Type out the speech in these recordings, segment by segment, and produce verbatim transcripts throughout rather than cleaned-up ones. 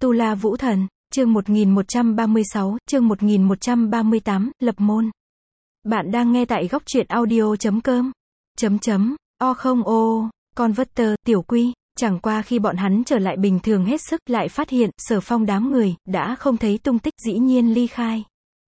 Tu La Vũ Thần, chương một nghìn một trăm ba mươi sáu, chương một nghìn một trăm ba mươi tám, lập môn. Bạn đang nghe tại góc truyện audio chấm com. Chấm chấm, o không ô, Converter, tiểu quy, chẳng qua khi bọn hắn trở lại bình thường hết sức, lại phát hiện, Sở Phong đám người, đã không thấy tung tích, dĩ nhiên ly khai.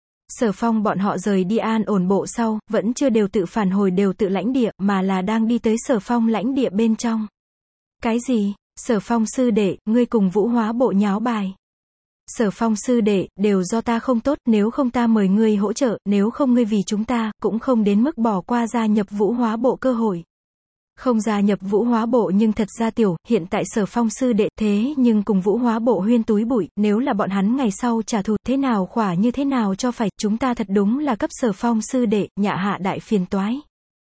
Sở Phong bọn họ rời đi An Ổn Bộ sau, vẫn chưa đều tự phản hồi đều tự lãnh địa, mà là đang đi tới Sở Phong lãnh địa bên trong. Cái gì? Sở Phong sư đệ, ngươi cùng Vũ Hóa Bộ nháo bài. Sở Phong sư đệ, đều do ta không tốt, nếu không ta mời ngươi hỗ trợ, nếu không ngươi vì chúng ta, cũng không đến mức bỏ qua gia nhập Vũ Hóa Bộ cơ hội. Không gia nhập Vũ Hóa Bộ nhưng thật ra tiểu, hiện tại Sở Phong sư đệ, thế nhưng cùng Vũ Hóa Bộ huyên túi bụi, nếu là bọn hắn ngày sau trả thù, thế nào khỏa như thế nào cho phải, chúng ta thật đúng là cấp Sở Phong sư đệ, nhạ hạ đại phiền toái.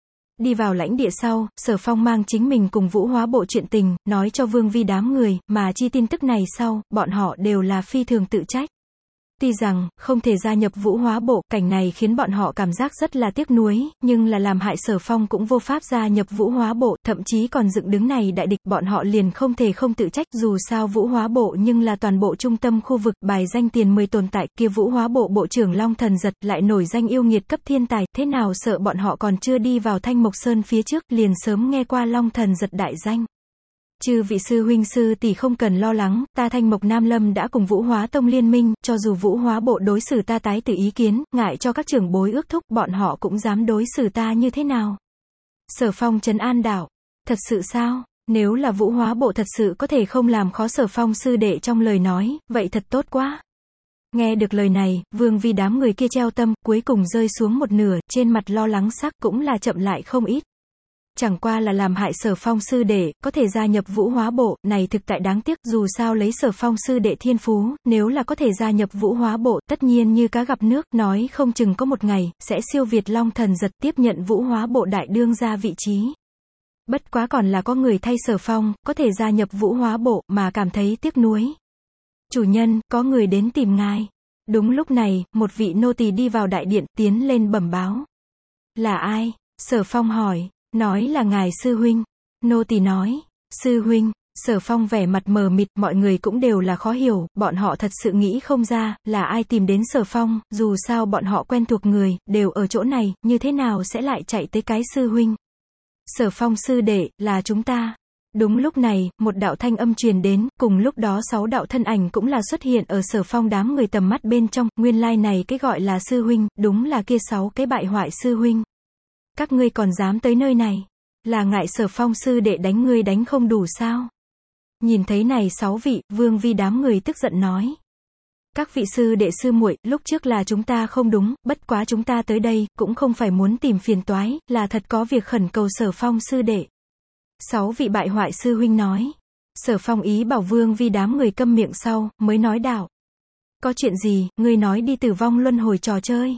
Đi vào lãnh địa sau, Sở Phong mang chính mình cùng Vũ Hóa Bộ chuyện tình, nói cho Vương Vi đám người, mà chi tin tức này sau, bọn họ đều là phi thường tự trách. Tuy rằng, không thể gia nhập Vũ Hóa Bộ, cảnh này khiến bọn họ cảm giác rất là tiếc nuối, nhưng là làm hại Sở Phong cũng vô pháp gia nhập Vũ Hóa Bộ, thậm chí còn dựng đứng này đại địch, bọn họ liền không thể không tự trách, dù sao Vũ Hóa Bộ nhưng là toàn bộ trung tâm khu vực, bài danh tiền mười tồn tại, kia Vũ Hóa Bộ Bộ trưởng Long Thần Giật, lại nổi danh yêu nghiệt cấp thiên tài, thế nào sợ bọn họ còn chưa đi vào Thanh Mộc Sơn phía trước, liền sớm nghe qua Long Thần Giật đại danh. Chư vị sư huynh sư tỷ không cần lo lắng, ta Thanh Mộc Nam Lâm đã cùng Vũ Hóa Tông liên minh, cho dù Vũ Hóa Bộ đối xử ta tái từ ý kiến, ngại cho các trưởng bối ước thúc, bọn họ cũng dám đối xử ta như thế nào. Sở Phong trấn an đạo, thật sự sao, nếu là Vũ Hóa Bộ thật sự có thể không làm khó Sở Phong sư đệ trong lời nói, vậy thật tốt quá. Nghe được lời này, Vương Vi đám người kia treo tâm, cuối cùng rơi xuống một nửa, trên mặt lo lắng sắc cũng là chậm lại không ít. Chẳng qua là làm hại Sở Phong sư đệ, có thể gia nhập Vũ Hóa Bộ, này thực tại đáng tiếc, dù sao lấy Sở Phong sư đệ thiên phú, nếu là có thể gia nhập Vũ Hóa Bộ, tất nhiên như cá gặp nước, nói không chừng có một ngày, sẽ siêu việt Long Thần Giật tiếp nhận Vũ Hóa Bộ đại đương gia vị trí. Bất quá còn là có người thay Sở Phong, có thể gia nhập Vũ Hóa Bộ, mà cảm thấy tiếc nuối. Chủ nhân, có người đến tìm ngài. Đúng lúc này, một vị nô tỳ đi vào đại điện, tiến lên bẩm báo. Là ai? Sở Phong hỏi. Nói là ngài sư huynh. Nô tỳ nói, sư huynh. Sở Phong vẻ mặt mờ mịt, mọi người cũng đều là khó hiểu, bọn họ thật sự nghĩ không ra, là ai tìm đến Sở Phong, dù sao bọn họ quen thuộc người, đều ở chỗ này, như thế nào sẽ lại chạy tới cái sư huynh. Sở Phong sư đệ, là chúng ta. Đúng lúc này, một đạo thanh âm truyền đến, cùng lúc đó sáu đạo thân ảnh cũng là xuất hiện ở Sở Phong đám người tầm mắt bên trong, nguyên lai này cái gọi là sư huynh, đúng là kia sáu cái bại hoại sư huynh. Các ngươi còn dám tới nơi này, là ngại Sở Phong sư đệ đánh ngươi đánh không đủ sao? Nhìn thấy này sáu vị, Vương Vi đám người tức giận nói. Các vị sư đệ sư muội, lúc trước là chúng ta không đúng, bất quá chúng ta tới đây, cũng không phải muốn tìm phiền toái, là thật có việc khẩn cầu Sở Phong sư đệ. Sáu vị bại hoại sư huynh nói. Sở Phong ý bảo Vương Vi đám người câm miệng sau, mới nói đạo. Có chuyện gì, ngươi nói đi tử vong luân hồi trò chơi.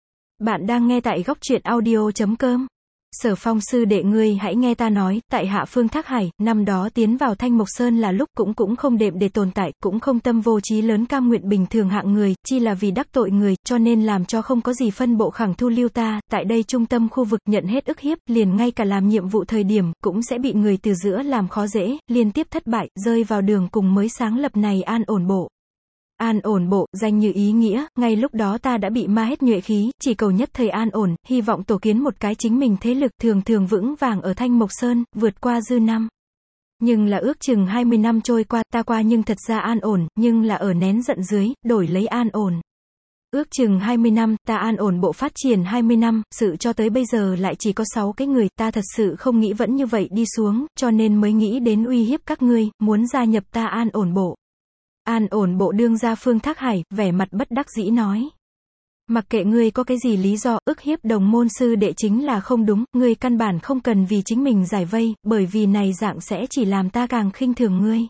Bạn đang nghe tại góc truyện audio chấm com. Sở Phong sư đệ ngươi hãy nghe ta nói, tại hạ Phương Thác Hải, năm đó tiến vào Thanh Mộc Sơn là lúc cũng cũng không đệm để tồn tại, cũng không tâm vô chí lớn cam nguyện bình thường hạng người, chi là vì đắc tội người, cho nên làm cho không có gì phân bộ khẳng thu lưu ta, tại đây trung tâm khu vực nhận hết ức hiếp, liền ngay cả làm nhiệm vụ thời điểm, cũng sẽ bị người từ giữa làm khó dễ, liên tiếp thất bại, rơi vào đường cùng mới sáng lập này An Ổn Bộ. An Ổn Bộ, danh như ý nghĩa, ngay lúc đó ta đã bị ma hết nhuệ khí, chỉ cầu nhất thời an ổn, hy vọng tổ kiến một cái chính mình thế lực thường thường vững vàng ở Thanh Mộc Sơn, vượt qua dư năm. Nhưng là ước chừng hai mươi năm trôi qua, ta qua nhưng thật ra an ổn, nhưng là ở nén giận dưới, đổi lấy an ổn. Ước chừng hai mươi năm, ta An Ổn Bộ phát triển hai mươi năm, sự cho tới bây giờ lại chỉ có sáu cái người, ta thật sự không nghĩ vẫn như vậy đi xuống, cho nên mới nghĩ đến uy hiếp các ngươi, muốn gia nhập ta An Ổn Bộ. An Ổn Bộ đương gia Phương Thác Hải, vẻ mặt bất đắc dĩ nói. Mặc kệ ngươi có cái gì lý do, ức hiếp đồng môn sư đệ chính là không đúng, ngươi căn bản không cần vì chính mình giải vây, bởi vì này dạng sẽ chỉ làm ta càng khinh thường ngươi.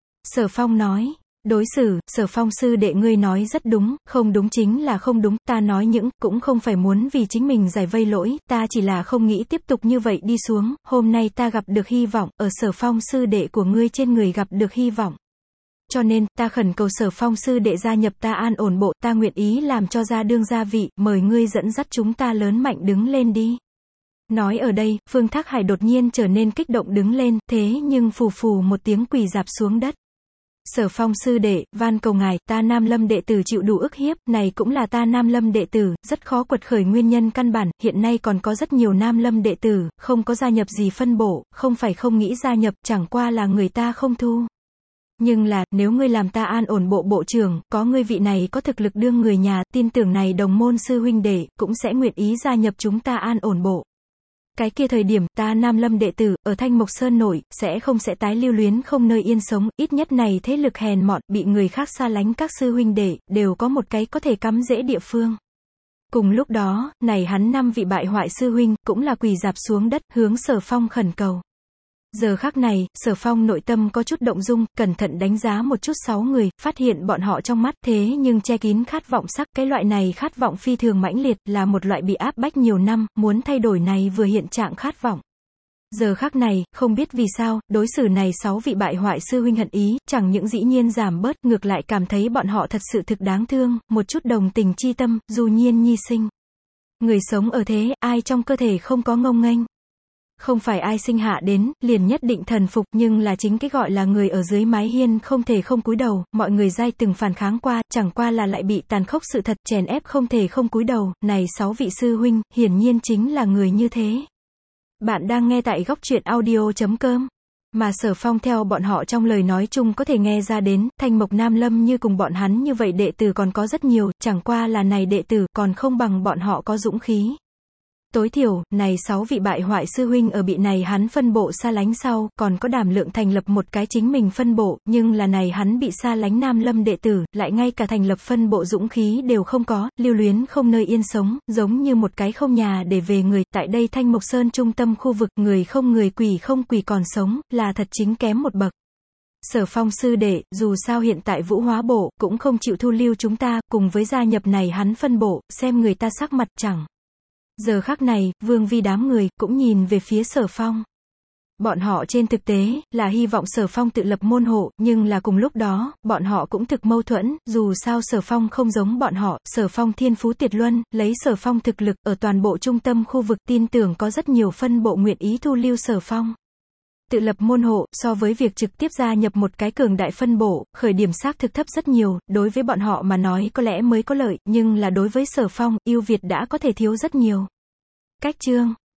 Sở Phong nói, đối xử, Sở Phong sư đệ ngươi nói rất đúng, không đúng chính là không đúng, ta nói những, cũng không phải muốn vì chính mình giải vây lỗi, ta chỉ là không nghĩ tiếp tục như vậy đi xuống, hôm nay ta gặp được hy vọng, ở Sở Phong sư đệ của ngươi trên người gặp được hy vọng. Cho nên, ta khẩn cầu Sở Phong sư đệ gia nhập ta An Ổn Bộ, ta nguyện ý làm cho gia đương gia vị, mời ngươi dẫn dắt chúng ta lớn mạnh đứng lên đi. Nói ở đây, Phương Thác Hải đột nhiên trở nên kích động đứng lên, thế nhưng phù phù một tiếng quỳ rạp xuống đất. Sở Phong sư đệ, van cầu ngài, ta Nam Lâm đệ tử chịu đủ ức hiếp, này cũng là ta Nam Lâm đệ tử, rất khó quật khởi nguyên nhân căn bản, hiện nay còn có rất nhiều Nam Lâm đệ tử, không có gia nhập gì phân bổ, không phải không nghĩ gia nhập, chẳng qua là người ta không thu. Nhưng là, nếu ngươi làm ta an ổn bộ bộ trưởng, có ngươi vị này có thực lực đương người nhà, tin tưởng này đồng môn sư huynh đệ, cũng sẽ nguyện ý gia nhập chúng ta an ổn bộ. Cái kia thời điểm, ta Nam Lâm đệ tử, ở Thanh Mộc Sơn nổi, sẽ không sẽ tái lưu luyến không nơi yên sống, ít nhất này thế lực hèn mọn, bị người khác xa lánh các sư huynh đệ, đều có một cái có thể cắm dễ địa phương. Cùng lúc đó, này hắn năm vị bại hoại sư huynh, cũng là quỳ dạp xuống đất, hướng Sở Phong khẩn cầu. Giờ khắc này, Sở Phong nội tâm có chút động dung, cẩn thận đánh giá một chút sáu người, phát hiện bọn họ trong mắt thế nhưng che kín khát vọng sắc, cái loại này khát vọng phi thường mãnh liệt, là một loại bị áp bách nhiều năm, muốn thay đổi này vừa hiện trạng khát vọng. Giờ khắc này, không biết vì sao, đối xử này sáu vị bại hoại sư huynh hận ý, chẳng những dĩ nhiên giảm bớt, ngược lại cảm thấy bọn họ thật sự thực đáng thương, một chút đồng tình chi tâm, dù nhiên nhi sinh. Người sống ở thế, ai trong cơ thể không có ngông nghênh. Không phải ai sinh hạ đến, liền nhất định thần phục, nhưng là chính cái gọi là người ở dưới mái hiên không thể không cúi đầu, mọi người dai từng phản kháng qua, chẳng qua là lại bị tàn khốc sự thật chèn ép không thể không cúi đầu, này sáu vị sư huynh, hiển nhiên chính là người như thế. Bạn đang nghe tại góc truyện audio chấm com. Mà Sở Phong theo bọn họ trong lời nói chung có thể nghe ra đến, Thanh Mộc Nam Lâm như cùng bọn hắn như vậy đệ tử còn có rất nhiều, chẳng qua là này đệ tử còn không bằng bọn họ có dũng khí. Tối thiểu, này sáu vị bại hoại sư huynh ở bị này hắn phân bộ xa lánh sau, còn có đảm lượng thành lập một cái chính mình phân bộ, nhưng là này hắn bị xa lánh Nam Lâm đệ tử, lại ngay cả thành lập phân bộ dũng khí đều không có, lưu luyến không nơi yên sống, giống như một cái không nhà để về người, tại đây Thanh Mộc Sơn trung tâm khu vực, người không người quỷ không quỷ còn sống, là thật chính kém một bậc. Sở Phong sư đệ, dù sao hiện tại Vũ Hóa bộ, cũng không chịu thu lưu chúng ta, cùng với gia nhập này hắn phân bộ, xem người ta sắc mặt chẳng. Giờ khắc này, Vương Vi đám người, cũng nhìn về phía Sở Phong. Bọn họ trên thực tế, là hy vọng Sở Phong tự lập môn hộ, nhưng là cùng lúc đó, bọn họ cũng thực mâu thuẫn, dù sao Sở Phong không giống bọn họ, Sở Phong thiên phú tuyệt luân, lấy Sở Phong thực lực, ở toàn bộ trung tâm khu vực tin tưởng có rất nhiều phân bộ nguyện ý thu lưu Sở Phong. Tự lập môn hộ, so với việc trực tiếp gia nhập một cái cường đại phân bộ, khởi điểm xác thực thấp rất nhiều, đối với bọn họ mà nói có lẽ mới có lợi, nhưng là đối với Sở Phong, ưu việt đã có thể thiếu rất nhiều. Cách chương